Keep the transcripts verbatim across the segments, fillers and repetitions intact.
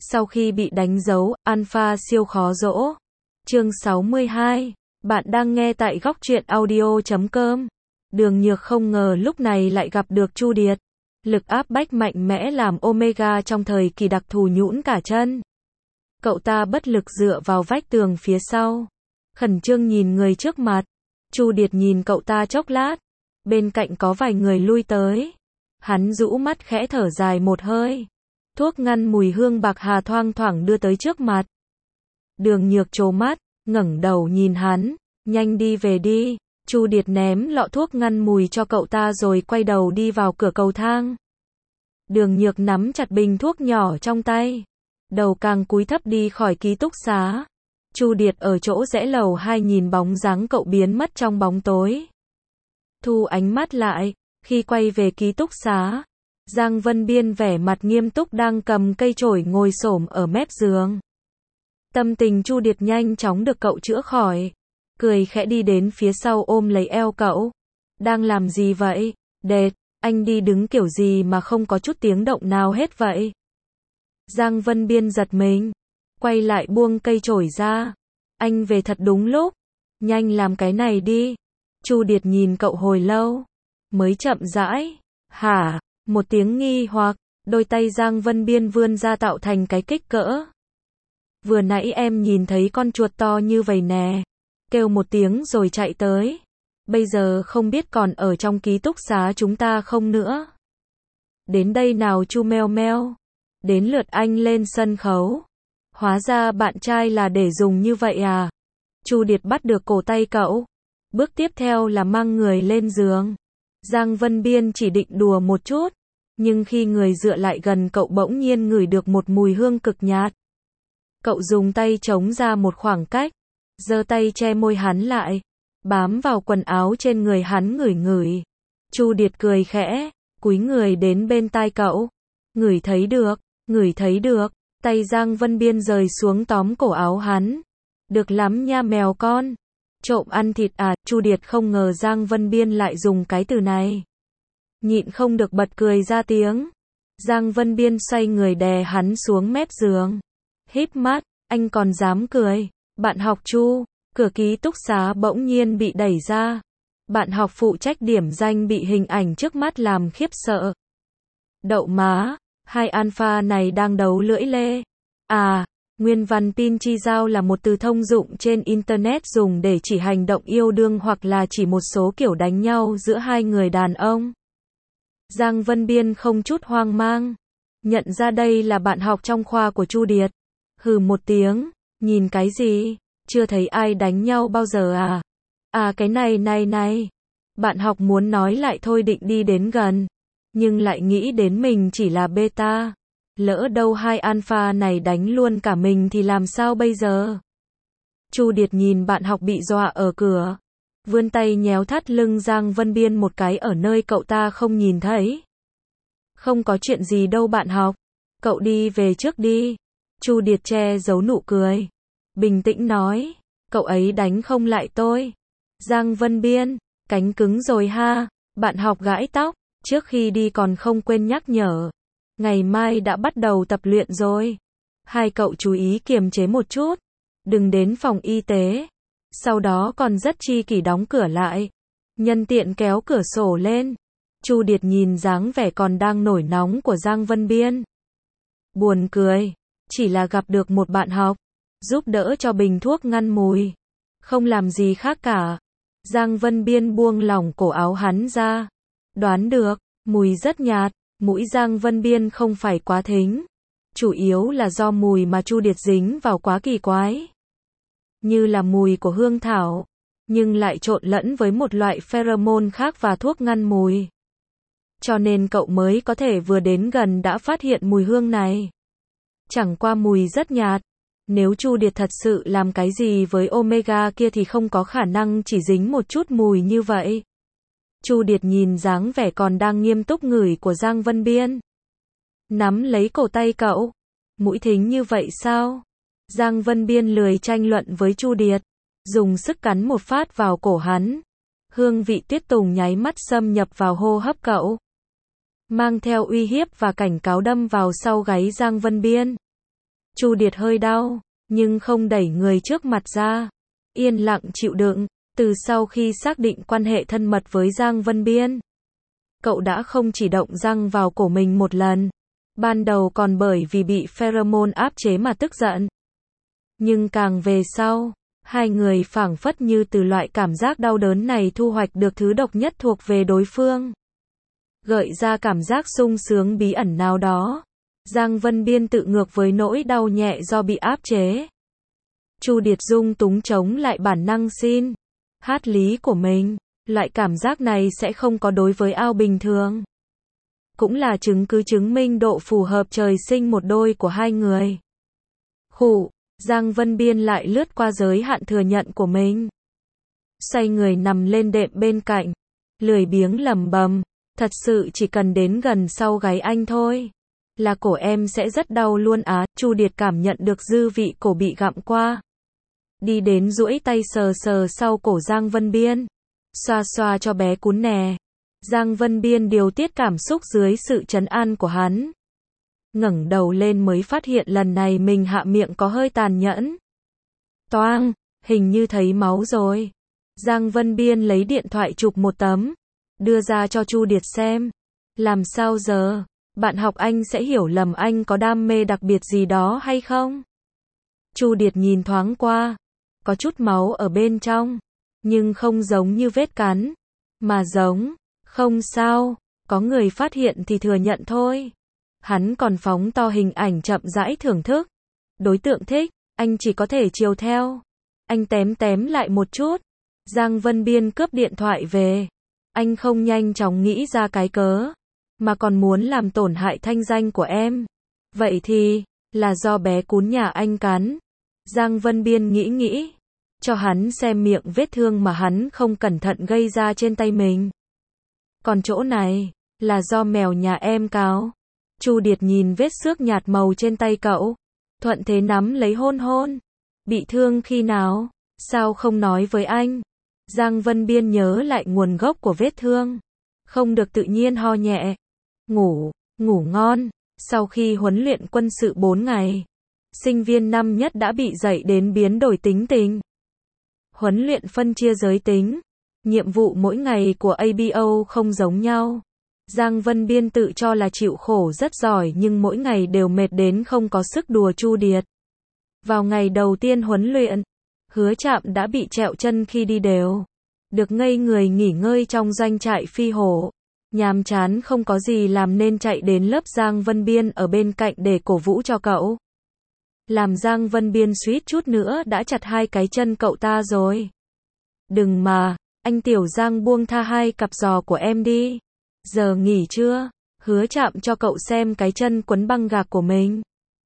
Sau khi bị đánh dấu, alpha siêu khó dỗ. Chương sáu mươi hai. Bạn đang nghe tại góc truyện audio chấm com. Đường Nhược không ngờ lúc này lại gặp được Chu Điệt. Lực áp bách mạnh mẽ làm Omega trong thời kỳ đặc thù nhũn cả chân. Cậu ta bất lực dựa vào vách tường phía sau, khẩn trương nhìn người trước mặt. Chu Điệt nhìn cậu ta chốc lát, bên cạnh có vài người lui tới. Hắn rũ mắt khẽ thở dài một hơi. Thuốc ngăn mùi hương bạc hà thoang thoảng đưa tới trước mặt. Đường Nhược trố mắt, ngẩng đầu nhìn hắn, nhanh đi về đi. Chu Điệt ném lọ thuốc ngăn mùi cho cậu ta rồi quay đầu đi vào cửa cầu thang. Đường Nhược nắm chặt bình thuốc nhỏ trong tay, đầu càng cúi thấp đi khỏi ký túc xá. Chu Điệt ở chỗ rẽ lầu hai nhìn bóng dáng cậu biến mất trong bóng tối. Thu ánh mắt lại, khi quay về ký túc xá, Giang Vân Biên vẻ mặt nghiêm túc đang cầm cây chổi ngồi xổm ở mép giường. Tâm tình Chu Điệt nhanh chóng được cậu chữa khỏi, cười khẽ đi đến phía sau ôm lấy eo cậu. Đang làm gì vậy, Đệt, anh đi đứng kiểu gì mà không có chút tiếng động nào hết vậy? Giang Vân Biên giật mình, quay lại buông cây chổi ra. Anh về thật đúng lúc, nhanh làm cái này đi. Chu Điệt nhìn cậu hồi lâu, mới chậm rãi, hả, một tiếng nghi hoặc, đôi tay Giang Vân Biên vươn ra tạo thành cái kích cỡ. Vừa nãy em nhìn thấy con chuột to như vậy nè, kêu một tiếng rồi chạy tới. Bây giờ không biết còn ở trong ký túc xá chúng ta không nữa. Đến đây nào Chu Meo Meo. Đến lượt anh lên sân khấu. Hóa ra bạn trai là để dùng như vậy à? Chu Điệt bắt được cổ tay cậu. Bước tiếp theo là mang người lên giường. Giang Vân Biên chỉ định đùa một chút, nhưng khi người dựa lại gần cậu bỗng nhiên ngửi được một mùi hương cực nhạt. Cậu dùng tay chống ra một khoảng cách, giơ tay che môi hắn lại, bám vào quần áo trên người hắn ngửi ngửi. Chu Điệt cười khẽ, cúi người đến bên tai cậu. Ngửi thấy được, ngửi thấy được. Tay Giang Vân Biên rời xuống tóm cổ áo hắn. Được lắm nha mèo con. Trộm ăn thịt à? Chu Điệt không ngờ Giang Vân Biên lại dùng cái từ này. Nhịn không được bật cười ra tiếng. Giang Vân Biên xoay người đè hắn xuống mép giường. Híp mắt, anh còn dám cười. Bạn học Chu. Cửa ký túc xá bỗng nhiên bị đẩy ra. Bạn học phụ trách điểm danh bị hình ảnh trước mắt làm khiếp sợ. Đậu má, hai alpha này đang đấu lưỡi lê. À, nguyên văn pin chi giao là một từ thông dụng trên Internet dùng để chỉ hành động yêu đương hoặc là chỉ một số kiểu đánh nhau giữa hai người đàn ông. Giang Vân Biên không chút hoang mang, nhận ra đây là bạn học trong khoa của Chu Điệt. Hừ một tiếng, nhìn cái gì? Chưa thấy ai đánh nhau bao giờ à? À cái này này này. Bạn học muốn nói lại thôi định đi đến gần, nhưng lại nghĩ đến mình chỉ là beta. Lỡ đâu hai alpha này đánh luôn cả mình thì làm sao bây giờ? Chu Điệt nhìn bạn học bị dọa ở cửa, vươn tay nhéo thắt lưng Giang Vân Biên một cái ở nơi cậu ta không nhìn thấy. Không có chuyện gì đâu bạn học, cậu đi về trước đi. Chu Điệt che giấu nụ cười, bình tĩnh nói, cậu ấy đánh không lại tôi. Giang Vân Biên, cánh cứng rồi ha. Bạn học gãi tóc, trước khi đi còn không quên nhắc nhở. Ngày mai đã bắt đầu tập luyện rồi. Hai cậu chú ý kiềm chế một chút, đừng đến phòng y tế. Sau đó còn rất chi kỷ đóng cửa lại, nhân tiện kéo cửa sổ lên. Chu Điệt nhìn dáng vẻ còn đang nổi nóng của Giang Vân Biên. Buồn cười, chỉ là gặp được một bạn học, giúp đỡ cho bình thuốc ngăn mùi. Không làm gì khác cả. Giang Vân Biên buông lỏng cổ áo hắn ra. Đoán được, mùi rất nhạt. Mũi Giang Vân Biên không phải quá thính, chủ yếu là do mùi mà Chu Điệt dính vào quá kỳ quái. Như là mùi của hương thảo, nhưng lại trộn lẫn với một loại pheromone khác và thuốc ngăn mùi. Cho nên cậu mới có thể vừa đến gần đã phát hiện mùi hương này. Chẳng qua mùi rất nhạt. Nếu Chu Điệt thật sự làm cái gì với Omega kia thì không có khả năng chỉ dính một chút mùi như vậy. Chu Điệt nhìn dáng vẻ còn đang nghiêm túc ngửi của Giang Vân Biên, nắm lấy cổ tay cậu. Mũi thính như vậy sao? Giang Vân Biên lười tranh luận với Chu Điệt, dùng sức cắn một phát vào cổ hắn. Hương vị tuyết tùng nháy mắt xâm nhập vào hô hấp cậu, mang theo uy hiếp và cảnh cáo đâm vào sau gáy Giang Vân Biên. Chu Điệt hơi đau, nhưng không đẩy người trước mặt ra. Yên lặng chịu đựng, từ sau khi xác định quan hệ thân mật với Giang Vân Biên. Cậu đã không chỉ động răng vào cổ mình một lần. Ban đầu còn bởi vì bị pheromone áp chế mà tức giận. Nhưng càng về sau, hai người phảng phất như từ loại cảm giác đau đớn này thu hoạch được thứ độc nhất thuộc về đối phương. Gợi ra cảm giác sung sướng bí ẩn nào đó. Giang Vân Biên tự ngược với nỗi đau nhẹ do bị áp chế. Chu Điệt dung túng chống lại bản năng xin hát lý của mình. Loại cảm giác này sẽ không có đối với ao bình thường. Cũng là chứng cứ chứng minh độ phù hợp trời sinh một đôi của hai người. Khụ, Giang Vân Biên lại lướt qua giới hạn thừa nhận của mình. Xoay người nằm lên đệm bên cạnh. Lười biếng lẩm bẩm, thật sự chỉ cần đến gần sau gáy anh thôi. Là cổ em sẽ rất đau luôn á. Chu Điệt cảm nhận được dư vị cổ bị gặm qua. Đi đến duỗi tay sờ sờ sau cổ Giang Vân Biên. Xoa xoa cho bé cún nè. Giang Vân Biên điều tiết cảm xúc dưới sự trấn an của hắn. Ngẩng đầu lên mới phát hiện lần này mình hạ miệng có hơi tàn nhẫn. Toang, hình như thấy máu rồi. Giang Vân Biên lấy điện thoại chụp một tấm. Đưa ra cho Chu Điệt xem. Làm sao giờ? Bạn học anh sẽ hiểu lầm anh có đam mê đặc biệt gì đó hay không? Chu Điệt nhìn thoáng qua. Có chút máu ở bên trong. Nhưng không giống như vết cắn. Mà giống. Không sao. Có người phát hiện thì thừa nhận thôi. Hắn còn phóng to hình ảnh chậm rãi thưởng thức. Đối tượng thích. Anh chỉ có thể chiều theo. Anh tém tém lại một chút. Giang Vân Biên cướp điện thoại về. Anh không nhanh chóng nghĩ ra cái cớ. Mà còn muốn làm tổn hại thanh danh của em. Vậy thì, là do bé cún nhà anh cắn. Giang Vân Biên nghĩ nghĩ. Cho hắn xem miệng vết thương mà hắn không cẩn thận gây ra trên tay mình. Còn chỗ này, là do mèo nhà em cào. Chu Điệt nhìn vết xước nhạt màu trên tay cậu. Thuận thế nắm lấy hôn hôn. Bị thương khi nào? Sao không nói với anh? Giang Vân Biên nhớ lại nguồn gốc của vết thương. Không được tự nhiên ho nhẹ. Ngủ, ngủ ngon. Sau khi huấn luyện quân sự bốn ngày, sinh viên năm nhất đã bị dạy đến biến đổi tính tình. Huấn luyện phân chia giới tính. Nhiệm vụ mỗi ngày của a bê o không giống nhau. Giang Vân Biên tự cho là chịu khổ rất giỏi nhưng mỗi ngày đều mệt đến không có sức đùa Chu Điệt. Vào ngày đầu tiên huấn luyện, Hứa Trạm đã bị trẹo chân khi đi đều. Được ngây người nghỉ ngơi trong doanh trại phi hổ. Nhàm chán không có gì làm nên chạy đến lớp Giang Vân Biên ở bên cạnh để cổ vũ cho cậu. Làm Giang Vân Biên suýt chút nữa đã chặt hai cái chân cậu ta rồi. Đừng mà, anh Tiểu Giang buông tha hai cặp giò của em đi. Giờ nghỉ chưa? Hứa Trạm cho cậu xem cái chân quấn băng gạc của mình.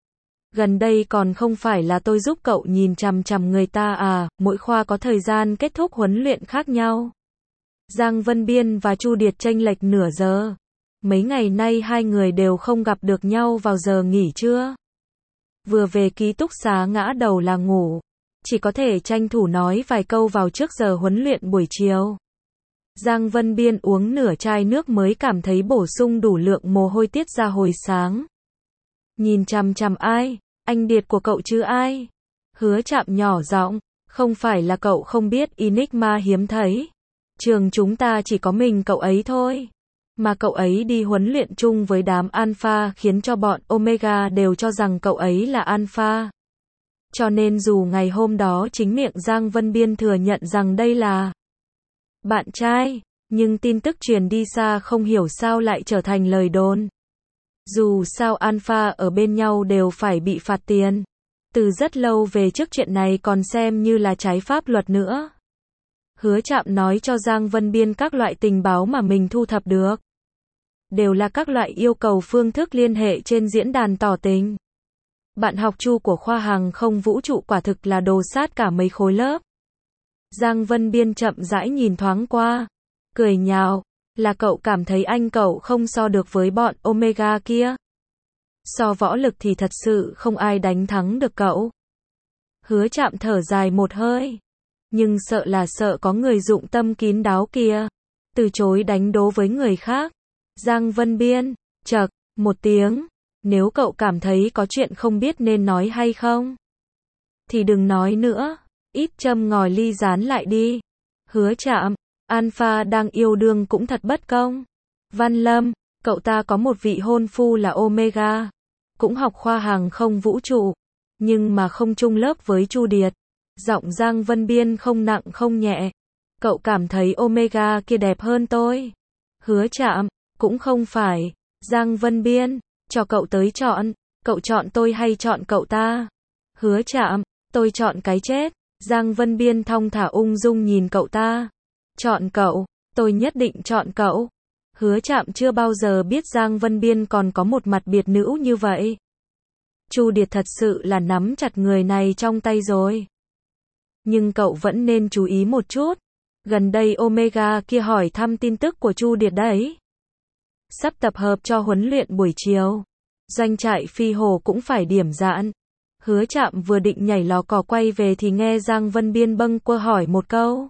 Gần đây còn không phải là tôi giúp cậu nhìn chằm chằm người ta à, mỗi khoa có thời gian kết thúc huấn luyện khác nhau. Giang Vân Biên và Chu Điệt chênh lệch nửa giờ. Mấy ngày nay hai người đều không gặp được nhau vào giờ nghỉ trưa. Vừa về ký túc xá ngã đầu là ngủ. Chỉ có thể tranh thủ nói vài câu vào trước giờ huấn luyện buổi chiều. Giang Vân Biên uống nửa chai nước mới cảm thấy bổ sung đủ lượng mồ hôi tiết ra hồi sáng. Nhìn chằm chằm ai? Anh Điệt của cậu chứ ai? Hứa Trạm nhỏ giọng, không phải là cậu không biết Enigma hiếm thấy. Trường chúng ta chỉ có mình cậu ấy thôi. Mà cậu ấy đi huấn luyện chung với đám Alpha khiến cho bọn Omega đều cho rằng cậu ấy là Alpha. Cho nên dù ngày hôm đó chính miệng Giang Vân Biên thừa nhận rằng đây là bạn trai, nhưng tin tức truyền đi xa không hiểu sao lại trở thành lời đồn. Dù sao Alpha ở bên nhau đều phải bị phạt tiền. Từ rất lâu về trước chuyện này còn xem như là trái pháp luật nữa. Hứa Trạm nói cho Giang Vân Biên các loại tình báo mà mình thu thập được. Đều là các loại yêu cầu phương thức liên hệ trên diễn đàn tỏ tình. Bạn học Chu của khoa hàng không vũ trụ quả thực là đồ sát cả mấy khối lớp. Giang Vân Biên chậm rãi nhìn thoáng qua. Cười nhạo, là cậu cảm thấy anh cậu không so được với bọn Omega kia. So võ lực thì thật sự không ai đánh thắng được cậu. Hứa Trạm thở dài một hơi. Nhưng sợ là sợ có người dụng tâm kín đáo kia. Từ chối đánh đố với người khác. Giang Vân Biên, chậc, một tiếng. Nếu cậu cảm thấy có chuyện không biết nên nói hay không, thì đừng nói nữa, ít châm ngòi ly rán lại đi. Hứa Trạm, Alpha đang yêu đương cũng thật bất công. Văn Lâm, cậu ta có một vị hôn phu là Omega, cũng học khoa hàng không vũ trụ, nhưng mà không chung lớp với Chu Điệt. Giọng Giang Vân Biên không nặng không nhẹ. Cậu cảm thấy Omega kia đẹp hơn tôi. Hứa Trạm, cũng không phải. Giang Vân Biên, cho cậu tới chọn, cậu chọn tôi hay chọn cậu ta? Hứa Trạm, tôi chọn cái chết. Giang Vân Biên thong thả ung dung nhìn cậu ta. Chọn cậu, tôi nhất định chọn cậu. Hứa Trạm chưa bao giờ biết Giang Vân Biên còn có một mặt biệt nữ như vậy. Chu Điệt thật sự là nắm chặt người này trong tay rồi. Nhưng cậu vẫn nên chú ý một chút. Gần đây Omega kia hỏi thăm tin tức của Chu Điệt đấy. Sắp tập hợp cho huấn luyện buổi chiều. Doanh trại Phi Hồ cũng phải điểm dạn. Hứa Trạm vừa định nhảy lò cò quay về thì nghe Giang Vân Biên bâng quơ hỏi một câu.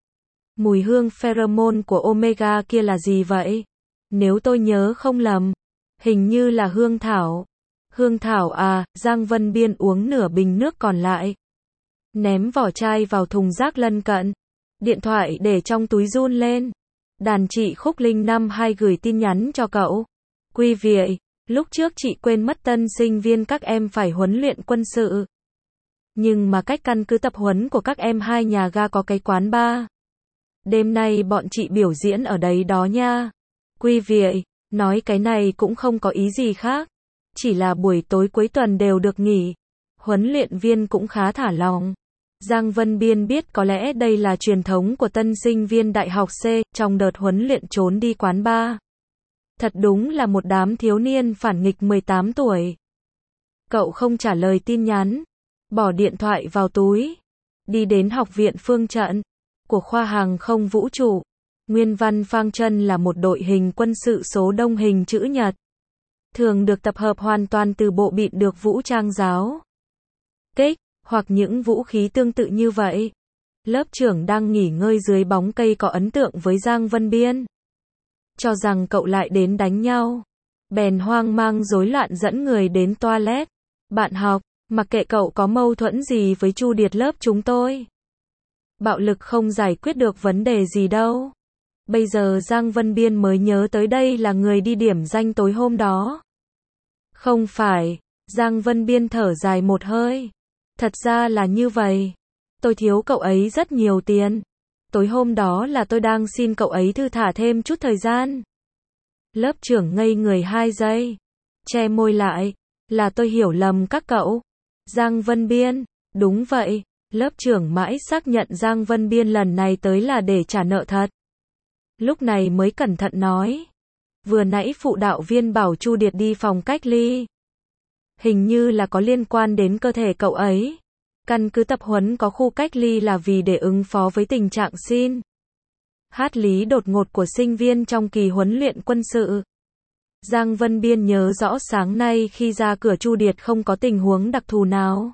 Mùi hương pheromone của Omega kia là gì vậy? Nếu tôi nhớ không lầm, hình như là hương thảo. Hương thảo à? Giang Vân Biên uống nửa bình nước còn lại, ném vỏ chai vào thùng rác lân cận. Điện thoại để trong túi run lên. Đàn chị Khúc Linh năm hai gửi tin nhắn cho cậu. Quý vị, lúc trước chị quên mất tân sinh viên các em phải huấn luyện quân sự. Nhưng mà cách căn cứ tập huấn của các em hai nhà ga có cái quán bar. Đêm nay bọn chị biểu diễn ở đấy đó nha. Quý vị, nói cái này cũng không có ý gì khác. Chỉ là buổi tối cuối tuần đều được nghỉ. Huấn luyện viên cũng khá thả lòng. Giang Vân Biên biết có lẽ đây là truyền thống của tân sinh viên đại học C, trong đợt huấn luyện trốn đi quán bar. Thật đúng là một đám thiếu niên phản nghịch mười tám tuổi. Cậu không trả lời tin nhắn, bỏ điện thoại vào túi, đi đến học viện phương trận của khoa hàng không vũ trụ. Nguyên văn phang chân là một đội hình quân sự số đông hình chữ nhật, thường được tập hợp hoàn toàn từ bộ bịn được vũ trang giáo kích, hoặc những vũ khí tương tự như vậy. Lớp trưởng đang nghỉ ngơi dưới bóng cây có ấn tượng với Giang Vân Biên, cho rằng cậu lại đến đánh nhau, bèn hoang mang rối loạn dẫn người đến toilet. Bạn học, mặc kệ cậu có mâu thuẫn gì với Chu Điệt lớp chúng tôi, bạo lực không giải quyết được vấn đề gì đâu. Bây giờ Giang Vân Biên mới nhớ tới đây là người đi điểm danh tối hôm đó. Không phải. Giang Vân Biên thở dài một hơi. Thật ra là như vậy. Tôi thiếu cậu ấy rất nhiều tiền. Tối hôm đó là tôi đang xin cậu ấy thư thả thêm chút thời gian. Lớp trưởng ngây người hai giây, che môi lại. Là tôi hiểu lầm các cậu. Giang Vân Biên, đúng vậy. Lớp trưởng mãi xác nhận Giang Vân Biên lần này tới là để trả nợ thật. Lúc này mới cẩn thận nói. Vừa nãy phụ đạo viên bảo Chu Điệt đi phòng cách ly. Hình như là có liên quan đến cơ thể cậu ấy. Căn cứ tập huấn có khu cách ly là vì để ứng phó với tình trạng xin hát lý đột ngột của sinh viên trong kỳ huấn luyện quân sự. Giang Vân Biên nhớ rõ sáng nay khi ra cửa Chu Điệt không có tình huống đặc thù nào.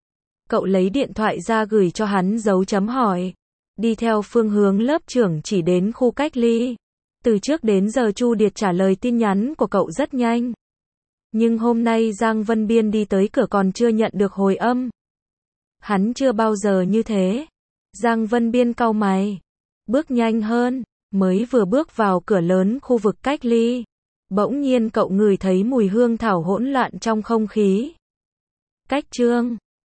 Cậu lấy điện thoại ra gửi cho hắn dấu chấm hỏi. Đi theo phương hướng lớp trưởng chỉ đến khu cách ly. Từ trước đến giờ Chu Điệt trả lời tin nhắn của cậu rất nhanh. Nhưng hôm nay Giang Vân Biên đi tới cửa còn chưa nhận được hồi âm. Hắn chưa bao giờ như thế. Giang Vân Biên cau mày, bước nhanh hơn, mới vừa bước vào cửa lớn khu vực cách ly. Bỗng nhiên cậu ngửi thấy mùi hương thảo hỗn loạn trong không khí. Cách chương